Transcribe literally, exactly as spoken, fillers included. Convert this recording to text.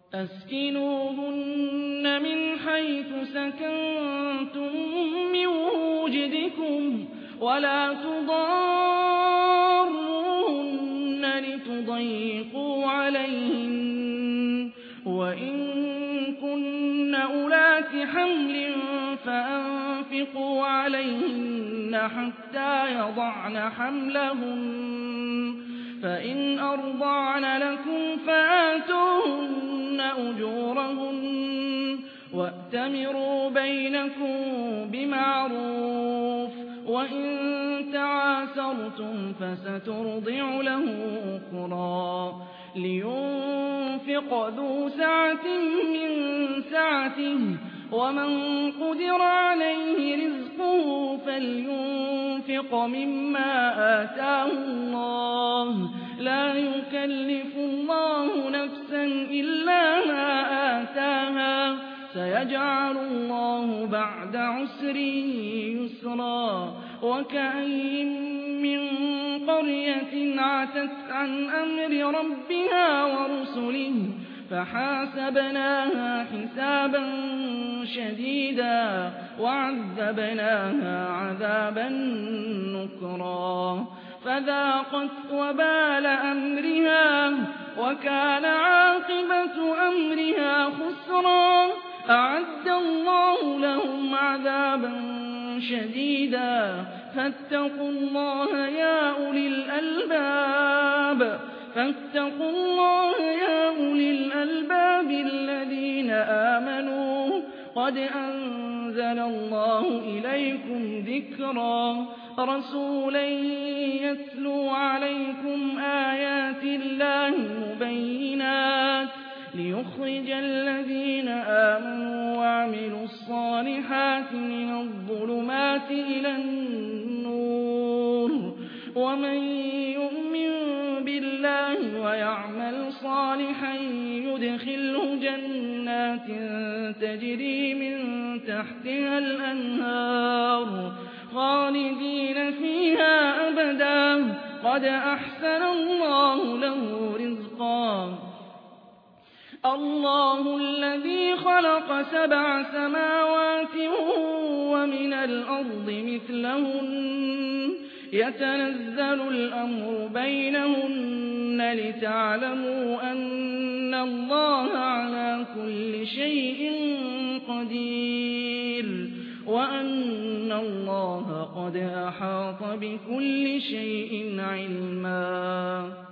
أسكنوهن من حيث سكنتم من وجدكم ولا تضاروهن لتضيقوا عليهن وإن كن أولات حمل فأنفقوا عليهن حتى يضعن حملهن فإن أرضعن لكم فآتوهن أجورهن وأتمروا بينكم بمعروف وإن تعاسرتم فسترضع له أخرى لينفق ذو سعة من سعته ومن قدر عليه رزقه فلينفق مما آتاه الله لا يكلف الله نفسا إلا ما آتاها سيجعل الله بعد عسر يسرا وكأين من قرية عتت عن أمر ربها ورسله فحاسبناها حسابا شديدا وعذبناها عذابا نكرا فذاقت وبال أمرها وكان عاقبة أمرها خسرا أعد الله لهم عذابا شديدا فاتقوا الله يا أولي الألباب فاتقوا الله يا أولي الألباب الذين آمنوا قد أنزل الله إليكم ذكرا رسولا يتلو عليكم آيات الله مبينات ليخرج الذين آمنوا وعملوا الصالحات من الظلمات إلى النور ومن يؤمن بالله ويعمل صالحا يدخله جنات تجري من تحتها الأنهار خالدين فيها أبدا قد أحسن الله له رزقا الله الذي خلق سبع سماوات ومن الأرض مثلهن يتنزل الأمر بينهن لتعلموا أن الله على كل شيء قدير وأن الله قد أحاط بكل شيء علما